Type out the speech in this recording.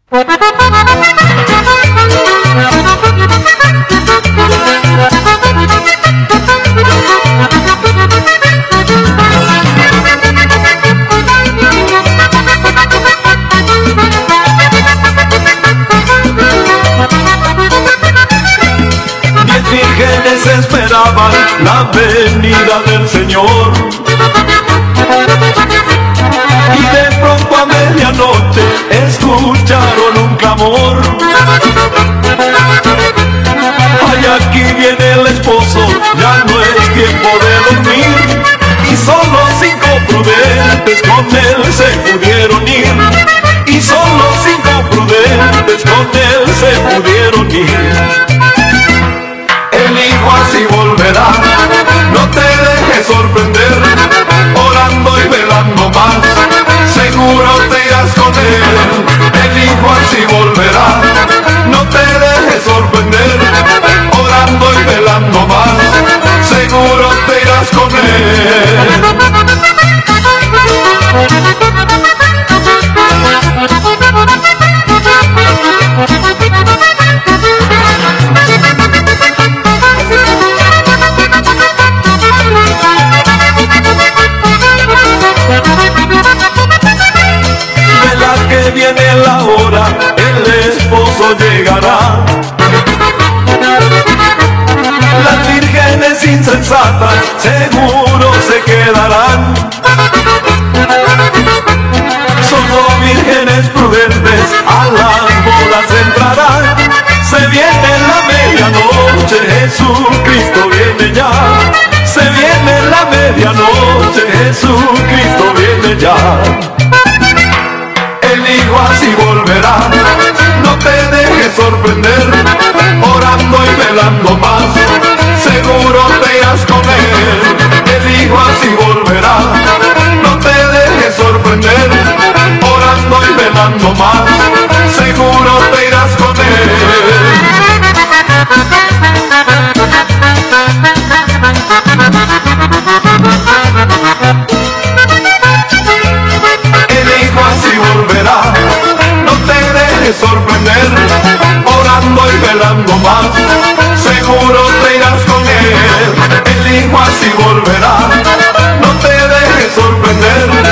Vírgenes esperaban la venida del Señor, y de pronto a medianoche escucharon un clamor. Ay, aquí viene el esposo, ya no es tiempo de dormir, y solo 5 prudentes con él se pudieron ir, y solo 5 prudentes con él se pudieron ir. El hijo así volverá, no te dejes sorprender, orando y velando más, seguro te irás con él. El hijo así volverá, no te dejes sorprender, orando y velando más, seguro te irás con él. Viene la hora, el esposo llegará. Las vírgenes insensatas seguro se quedarán. Solo vírgenes prudentes a las bodas entrarán. Se viene la medianoche, Jesucristo viene ya. Se viene la medianoche, Jesucristo viene ya. El hijo así volverá, no te dejes sorprender, orando y velando más, seguro te irás con él. El hijo así volverá, no te dejes sorprender, orando y velando más, seguro te irás con él. Así volverá, no te dejes sorprender, orando y velando más, seguro te irás con él. El hijo así volverá, no te dejes sorprender,